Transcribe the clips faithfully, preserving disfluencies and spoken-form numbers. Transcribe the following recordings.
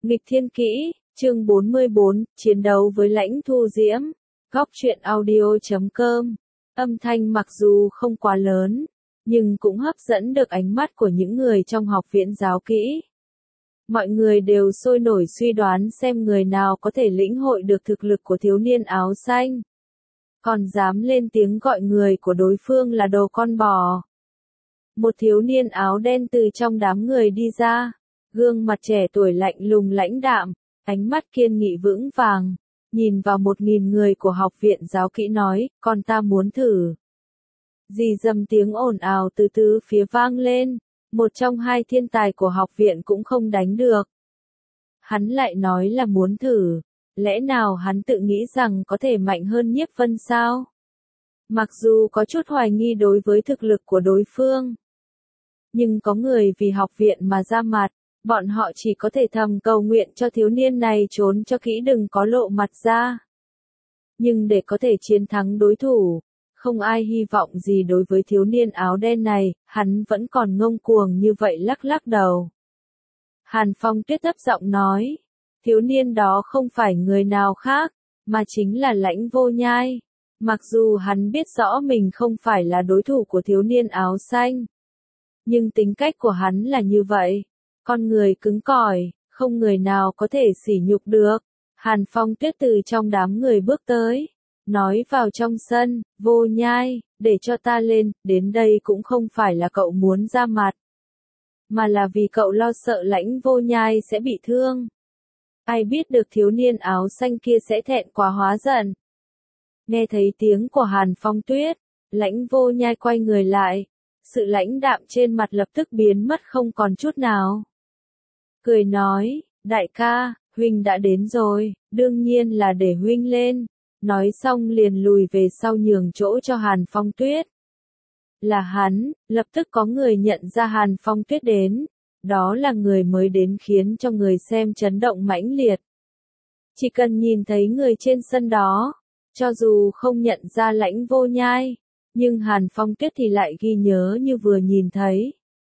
Nghịch thiên kỹ, chương bốn mươi bốn, chiến đấu với Lãnh Thu Diễm. Góc truyện audio chấm com. Âm thanh mặc dù không quá lớn, nhưng cũng hấp dẫn được ánh mắt của những người trong học viện giáo kỹ. Mọi người đều sôi nổi suy đoán xem người nào có thể lĩnh hội được thực lực của thiếu niên áo xanh. Còn dám lên tiếng gọi người của đối phương là đồ con bò. Một thiếu niên áo đen từ trong đám người đi ra. Gương mặt trẻ tuổi lạnh lùng lãnh đạm, ánh mắt kiên nghị vững vàng, nhìn vào một nghìn người của học viện giáo kỹ nói, con ta muốn thử. Dì dầm tiếng ồn ào từ tứ phía vang lên, một trong hai thiên tài của học viện cũng không đánh được. Hắn lại nói là muốn thử, lẽ nào hắn tự nghĩ rằng có thể mạnh hơn Nhiếp Vân sao? Mặc dù có chút hoài nghi đối với thực lực của đối phương, nhưng có người vì học viện mà ra mặt. Bọn họ chỉ có thể thầm cầu nguyện cho thiếu niên này trốn cho kỹ đừng có lộ mặt ra. Nhưng để có thể chiến thắng đối thủ, không ai hy vọng gì đối với thiếu niên áo đen này, hắn vẫn còn ngông cuồng như vậy lắc lắc đầu. Hàn Phong Tuyết thấp giọng nói, thiếu niên đó không phải người nào khác, mà chính là Lãnh Vô Nhai. Mặc dù hắn biết rõ mình không phải là đối thủ của thiếu niên áo xanh, nhưng tính cách của hắn là như vậy. Con người cứng cỏi, không người nào có thể sỉ nhục được. Hàn Phong Tuyết từ trong đám người bước tới, nói vào trong sân, Vô Nhai, để cho ta lên, đến đây cũng không phải là cậu muốn ra mặt, mà là vì cậu lo sợ Lãnh Vô Nhai sẽ bị thương. Ai biết được thiếu niên áo xanh kia sẽ thẹn quá hóa giận. Nghe thấy tiếng của Hàn Phong Tuyết, Lãnh Vô Nhai quay người lại, sự lãnh đạm trên mặt lập tức biến mất không còn chút nào. Cười nói, đại ca, huynh đã đến rồi, đương nhiên là để huynh lên. Nói xong liền lùi về sau nhường chỗ cho Hàn Phong Tuyết. Là hắn, lập tức có người nhận ra Hàn Phong Tuyết đến. Đó là người mới đến khiến cho người xem chấn động mãnh liệt. Chỉ cần nhìn thấy người trên sân đó, cho dù không nhận ra Lãnh Vô Nhai, nhưng Hàn Phong Tuyết thì lại ghi nhớ như vừa nhìn thấy.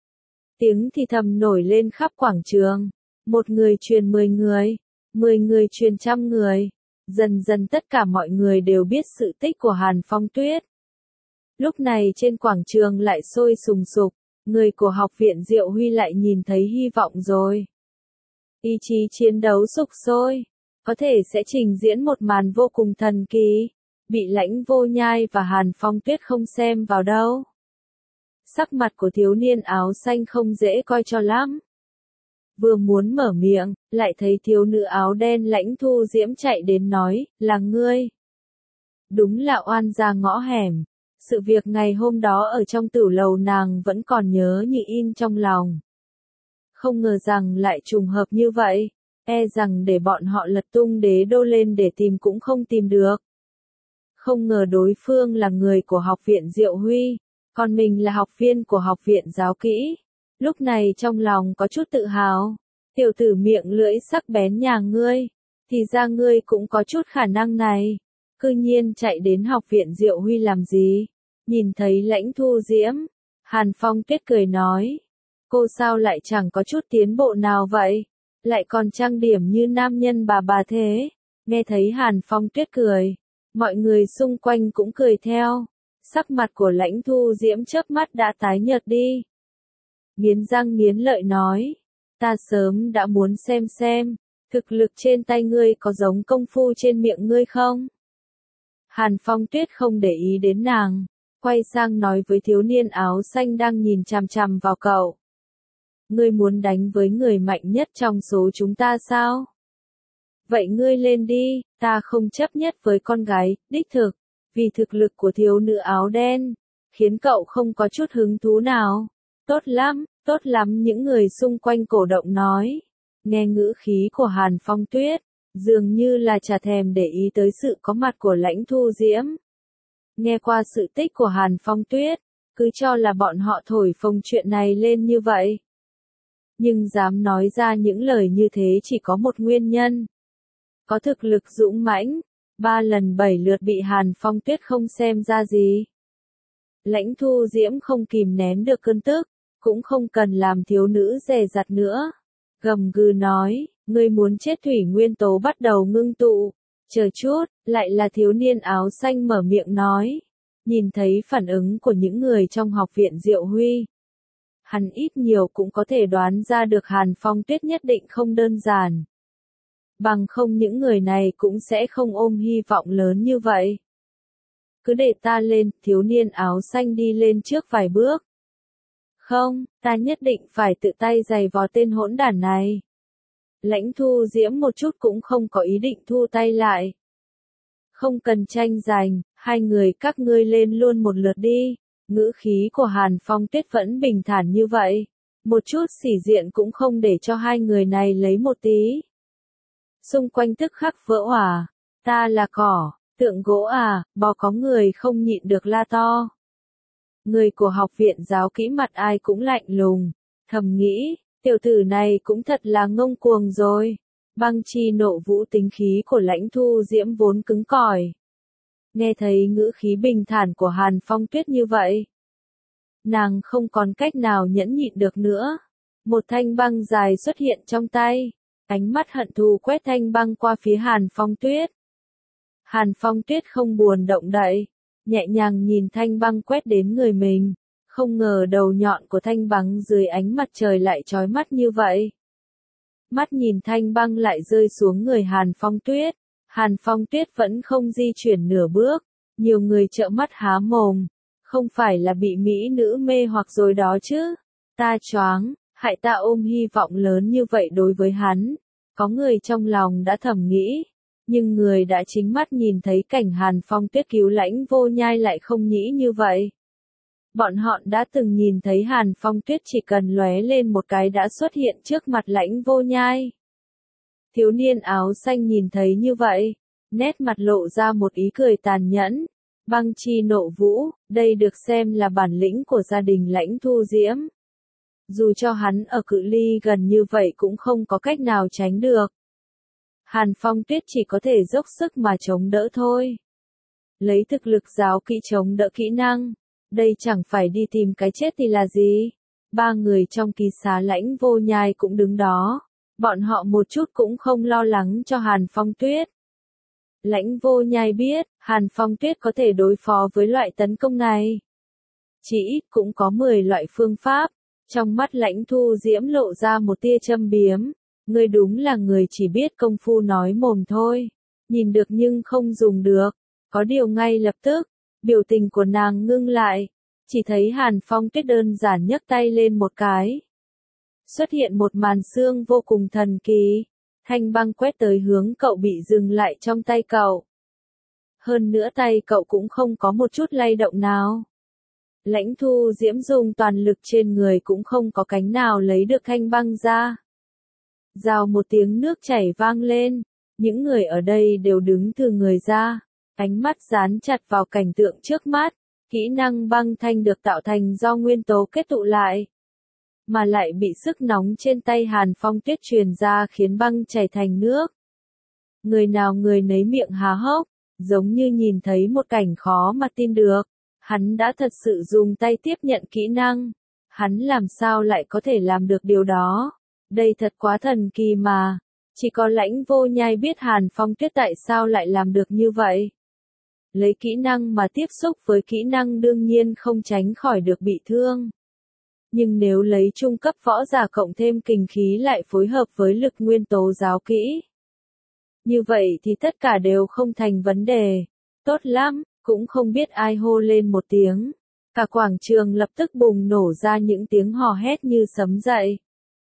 Tiếng thì thầm nổi lên khắp quảng trường. Một người truyền mười người, mười người truyền trăm người. Dần dần tất cả mọi người đều biết sự tích của Hàn Phong Tuyết. Lúc này trên quảng trường lại sôi sùng sục, người của học viện Diệu Huy lại nhìn thấy hy vọng rồi. Ý chí chiến đấu sục sôi, có thể sẽ trình diễn một màn vô cùng thần kỳ, bị Lãnh Vô Nhai và Hàn Phong Tuyết không xem vào đâu. Sắc mặt của thiếu niên áo xanh không dễ coi cho lắm. Vừa muốn mở miệng, lại thấy thiếu nữ áo đen Lãnh Thu Diễm chạy đến nói, là ngươi. Đúng là oan gia ngõ hẻm. Sự việc ngày hôm đó ở trong tửu lầu nàng vẫn còn nhớ như in trong lòng. Không ngờ rằng lại trùng hợp như vậy, e rằng để bọn họ lật tung đế đô lên để tìm cũng không tìm được. Không ngờ đối phương là người của học viện Diệu Huy, còn mình là học viên của học viện giáo kỹ. Lúc này trong lòng có chút tự hào, tiểu tử miệng lưỡi sắc bén nhà ngươi, thì ra ngươi cũng có chút khả năng này, cư nhiên chạy đến học viện Diệu Huy làm gì? Nhìn thấy Lãnh Thu Diễm, Hàn Phong Tuyết cười nói, cô sao lại chẳng có chút tiến bộ nào vậy, lại còn trang điểm như nam nhân bà bà thế. Nghe thấy Hàn Phong Tuyết cười, mọi người xung quanh cũng cười theo, sắc mặt của Lãnh Thu Diễm chớp mắt đã tái nhợt đi. Nghiến răng nghiến lợi nói, ta sớm đã muốn xem xem, thực lực trên tay ngươi có giống công phu trên miệng ngươi không? Hàn Phong Tuyết không để ý đến nàng, quay sang nói với thiếu niên áo xanh đang nhìn chằm chằm vào cậu. Ngươi muốn đánh với người mạnh nhất trong số chúng ta sao? Vậy ngươi lên đi, ta không chấp nhất với con gái, đích thực, vì thực lực của thiếu nữ áo đen, khiến cậu không có chút hứng thú nào. Tốt lắm, tốt lắm những người xung quanh cổ động nói. Nghe ngữ khí của Hàn Phong Tuyết, dường như là chả thèm để ý tới sự có mặt của Lãnh Thu Diễm. Nghe qua sự tích của Hàn Phong Tuyết, cứ cho là bọn họ thổi phồng chuyện này lên như vậy. Nhưng dám nói ra những lời như thế chỉ có một nguyên nhân. Có thực lực dũng mãnh, ba lần bảy lượt bị Hàn Phong Tuyết không xem ra gì. Lãnh Thu Diễm không kìm nén được cơn tức, cũng không cần làm thiếu nữ dè dặt nữa. Gầm gừ nói, Ngươi muốn chết thủy nguyên tố bắt đầu ngưng tụ. Chờ chút, lại là thiếu niên áo xanh mở miệng nói. Nhìn thấy phản ứng của những người trong học viện Diệu Huy. Hắn ít nhiều cũng có thể đoán ra được Hàn Phong Tuyết nhất định không đơn giản. Bằng không những người này cũng sẽ không ôm hy vọng lớn như vậy. Cứ để ta lên, thiếu niên áo xanh đi lên trước vài bước. Không, ta nhất định phải tự tay giày vò tên hỗn đản này. Lãnh Thu Diễm một chút cũng không có ý định thu tay lại. Không cần tranh giành, hai người các ngươi lên luôn một lượt đi. Ngữ khí của Hàn Phong Tuyết vẫn bình thản như vậy. Một chút sỉ diện cũng không để cho hai người này lấy một tí. Xung quanh tức khắc vỡ òa. Ta là cỏ, tượng gỗ à, bò có người không nhịn được la to. Người của học viện giáo kỹ mặt ai cũng lạnh lùng. Thầm nghĩ, tiểu tử này cũng thật là ngông cuồng rồi. Băng chi nộ vũ tính khí của Lãnh Thu Diễm vốn cứng cỏi. Nghe thấy ngữ khí bình thản của Hàn Phong Tuyết như vậy. Nàng không còn cách nào nhẫn nhịn được nữa. Một thanh băng dài xuất hiện trong tay. Ánh mắt hận thù quét thanh băng qua phía Hàn Phong Tuyết. Hàn Phong Tuyết không buồn động đậy. Nhẹ nhàng nhìn thanh băng quét đến người mình. Không ngờ đầu nhọn của thanh băng dưới ánh mặt trời lại chói mắt như vậy. Mắt nhìn thanh băng lại rơi xuống người Hàn Phong Tuyết. Hàn Phong Tuyết vẫn không di chuyển nửa bước. Nhiều người trợn mắt há mồm. Không phải là bị mỹ nữ mê hoặc rồi đó chứ. Ta choáng, hại ta ôm hy vọng lớn như vậy đối với hắn. Có người trong lòng đã thầm nghĩ. Nhưng người đã chính mắt nhìn thấy cảnh Hàn Phong Tuyết cứu Lãnh Vô Nhai lại không nghĩ như vậy. Bọn họ đã từng nhìn thấy Hàn Phong Tuyết chỉ cần lóe lên một cái đã xuất hiện trước mặt Lãnh Vô Nhai. Thiếu niên áo xanh nhìn thấy như vậy, nét mặt lộ ra một ý cười tàn nhẫn. Băng chi nộ vũ, đây được xem là bản lĩnh của gia đình Lãnh Thu Diễm. Dù cho hắn ở cự ly gần như vậy cũng không có cách nào tránh được. Hàn Phong Tuyết chỉ có thể dốc sức mà chống đỡ thôi. Lấy thực lực giáo kỹ chống đỡ kỹ năng. Đây chẳng phải đi tìm cái chết thì là gì. Ba người trong kỳ xá Lãnh Vô Nhai cũng đứng đó. Bọn họ một chút cũng không lo lắng cho Hàn Phong Tuyết. Lãnh Vô Nhai biết, Hàn Phong Tuyết có thể đối phó với loại tấn công này. Chỉ ít cũng có mười loại phương pháp. Trong mắt Lãnh Thu Diễm lộ ra một tia châm biếm. Ngươi đúng là người chỉ biết công phu nói mồm thôi. Nhìn được nhưng không dùng được. Có điều ngay lập tức, biểu tình của nàng ngưng lại. Chỉ thấy Hàn Phong Tuyết đơn giản nhấc tay lên một cái. Xuất hiện một màn xương vô cùng thần kỳ. Thanh băng quét tới hướng cậu bị dừng lại trong tay cậu. Hơn nữa tay cậu cũng không có một chút lay động nào. Lãnh Thu Diễm dùng toàn lực trên người cũng không có cánh nào lấy được thanh băng ra. Rào một tiếng nước chảy vang lên. Những người ở đây đều đứng từ người ra. Ánh mắt dán chặt vào cảnh tượng trước mắt. Kỹ năng băng thanh được tạo thành do nguyên tố kết tụ lại. Mà lại bị sức nóng trên tay Hàn Phong Tuyết truyền ra khiến băng chảy thành nước. Người nào người nấy miệng há hốc, giống như nhìn thấy một cảnh khó mà tin được. Hắn đã thật sự dùng tay tiếp nhận kỹ năng. Hắn làm sao lại có thể làm được điều đó? Đây thật quá thần kỳ mà. Chỉ có Lãnh Vô Nhai biết Hàn Phong Tuyết tại sao lại làm được như vậy. Lấy kỹ năng mà tiếp xúc với kỹ năng đương nhiên không tránh khỏi được bị thương. Nhưng nếu lấy trung cấp võ giả cộng thêm kình khí lại phối hợp với lực nguyên tố giáo kỹ. Như vậy thì tất cả đều không thành vấn đề. Tốt lắm, cũng không biết ai hô lên một tiếng. Cả quảng trường lập tức bùng nổ ra những tiếng hò hét như sấm dậy.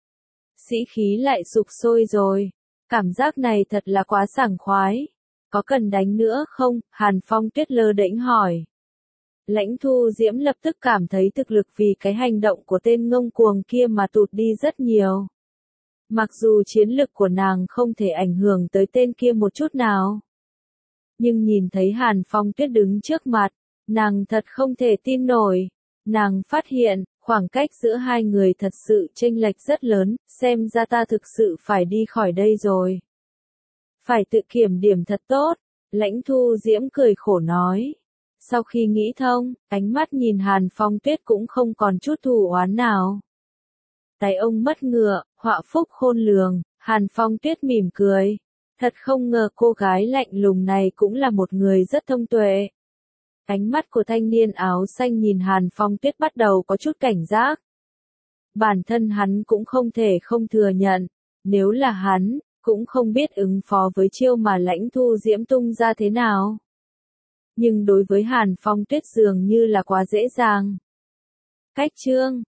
Sĩ khí lại sục sôi rồi. Cảm giác này thật là quá sảng khoái. Có cần đánh nữa không? Hàn Phong Tuyết lơ đễnh hỏi. Lãnh Thu Diễm lập tức cảm thấy thực lực vì cái hành động của tên ngông cuồng kia mà tụt đi rất nhiều. Mặc dù chiến lực của nàng không thể ảnh hưởng tới tên kia một chút nào. Nhưng nhìn thấy Hàn Phong Tuyết đứng trước mặt, nàng thật không thể tin nổi. Nàng phát hiện, khoảng cách giữa hai người thật sự chênh lệch rất lớn, xem ra ta thực sự phải đi khỏi đây rồi. Phải tự kiểm điểm thật tốt, Lãnh Thu Diễm cười khổ nói. Sau khi nghĩ thông, ánh mắt nhìn Hàn Phong Tuyết cũng không còn chút thù oán nào. Tay ông mất ngựa, họa phúc khôn lường, Hàn Phong Tuyết mỉm cười. Thật không ngờ cô gái lạnh lùng này cũng là một người rất thông tuệ. Ánh mắt của thanh niên áo xanh nhìn Hàn Phong Tuyết bắt đầu có chút cảnh giác. Bản thân hắn cũng không thể không thừa nhận, nếu là hắn, cũng không biết ứng phó với chiêu mà Lãnh Thu Diễm tung ra thế nào. Nhưng đối với Hàn Phong Tuyết dường như là quá dễ dàng. Cách chương